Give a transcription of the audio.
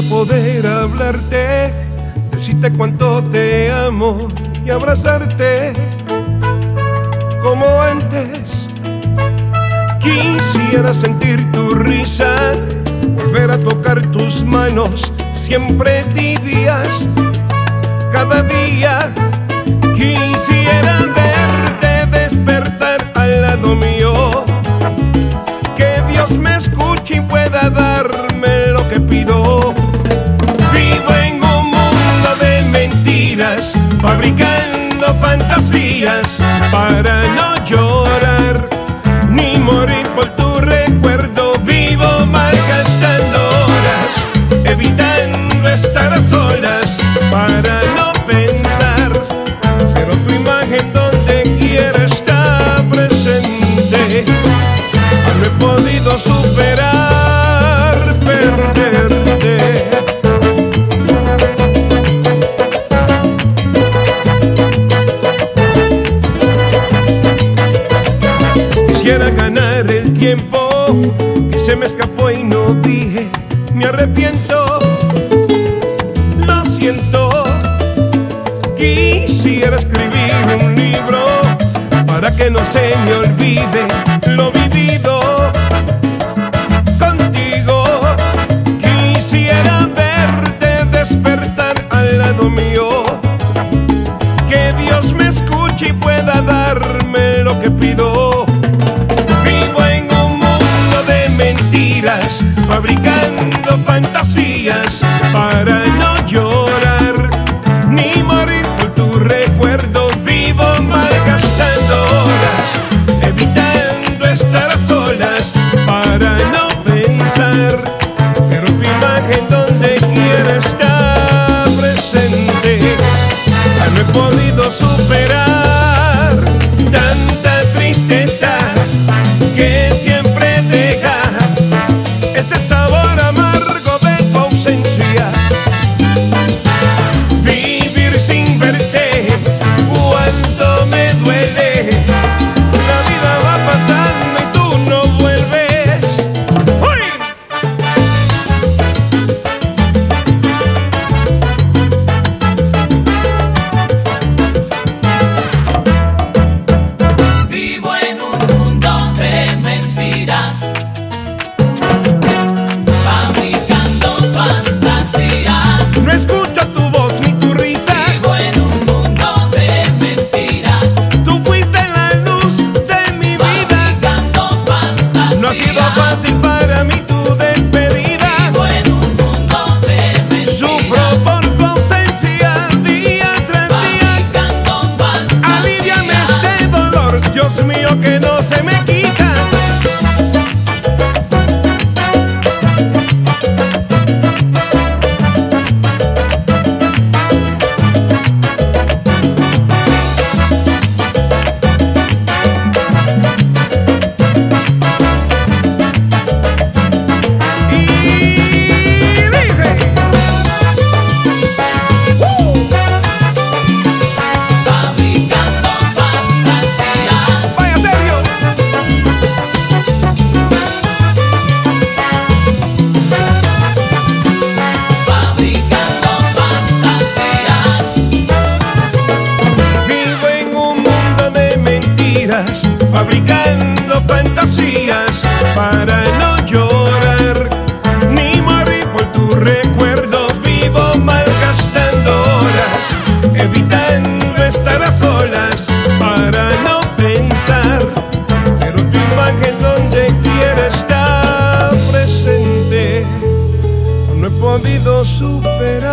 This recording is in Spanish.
poder hablarte, decirte cuánto te amo y abrazarte como antes. Quisiera sentir tu risa, volver a tocar tus manos, siempre tibias, cada día. Quisiera verte despertar al lado mío, que Dios me escuche y pueda darme lo que pido. Vivo en un mundo de mentiras, fabricando fantasías para no llorar ni morir por tu recuerdo. Vivo malgastando horas, evitando estar a solas para no pensar, pero tu imagen donde quiera está presente. No he podido superar perderte. Quisiera ganar el tiempo que se me escapó y no dije, me arrepiento, lo siento. Quisiera escribir un libro para que no se me olvide lo vivido contigo. Quisiera verte despertar al lado mío, que Dios me escuche y pueda darme lo que pido. Vivo en un mundo de mentiras, fabricando fantasías para no llorar ni morir por tu recuerdo. Vivo malgastando horas, evitando estar a solas para no pensar, pero tu imagen donde quiera está presente. Ya no he podido superar tanta tristeza que siempre deja ese sabor amargo de tu ausencia. Vivir sin verte cuánto me duele, la vida va pasando y tú no vuelves. ¡Uy! Vivo en un mundo de mentiras, fabricando fantasías. No escucho tu voz ni tu risa. Vivo en un mundo de mentiras, Tú fuiste la luz de mi vida. fabricando fantasías. No ha sido fácil para mí tu despedida. Vivo en un mundo de mentiras, Sufro por tu ausencia día tras día. fabricando fantasías. Aliviame este dolor, Dios mío, que no se me quita. Y dice, Fabricando fantasías. vaya serio. Fabricando fantasías. Vivo en un mundo de mentiras, fabricando fantasías para no llorar ni morir por tu recuerdo. Vivo malgastando horas, evitando estar a solas para no pensar, pero tu imagen donde quiera está presente. No he podido superar